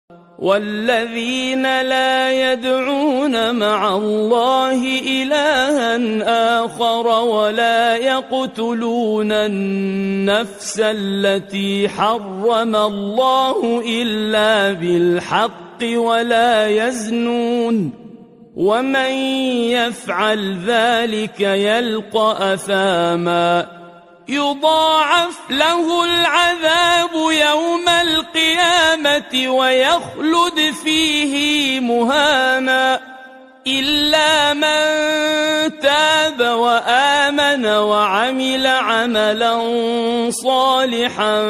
والذين لا يدعون مع الله إلها آخر ولا يقتلون النفس التي حرم الله إلا بالحق ولا يزنون ومن يفعل ذلك يلقى أثاما يضاعف له العذاب يوم القيامة ويخلد فيه مهانا إلا من تاب وآمن وعمل عملا صالحا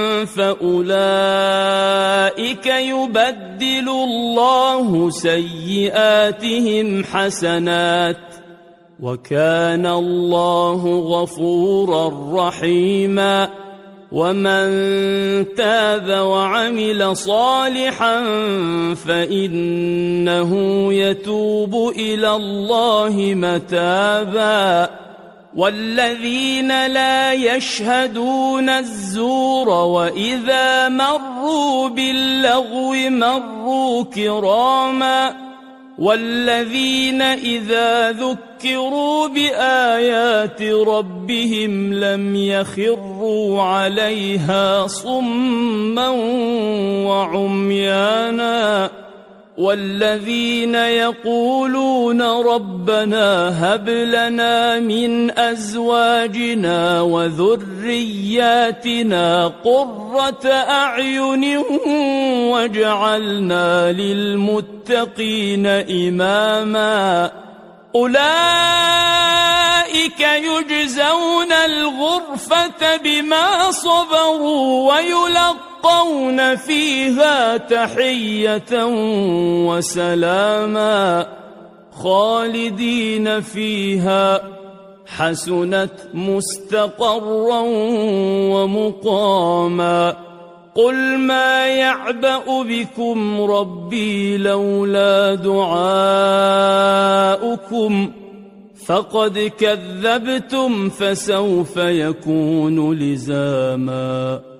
فأولئك يبدل الله سيئاتهم حسنات وكان الله غفورا رحيما ومن تاب وعمل صالحا فإنه يتوب إلى الله متابا والذين لا يشهدون الزور وإذا مروا باللغو مروا كراما والذين إذا ذكروا بآيات ربهم لم يخروا عليها صما وعميانا والذين يقولون ربنا هب لنا من أزواجنا وذرياتنا قرة أعين واجعلنا للمتقين إماما أولئك يجزون الغرفة بما صبروا ويلقون فيها تحية وسلاما خالدين فيها حسنت مستقرا ومقاما قل ما يعبأ بكم ربي لولا دعاؤكم فقد كذبتم فسوف يكون لزاما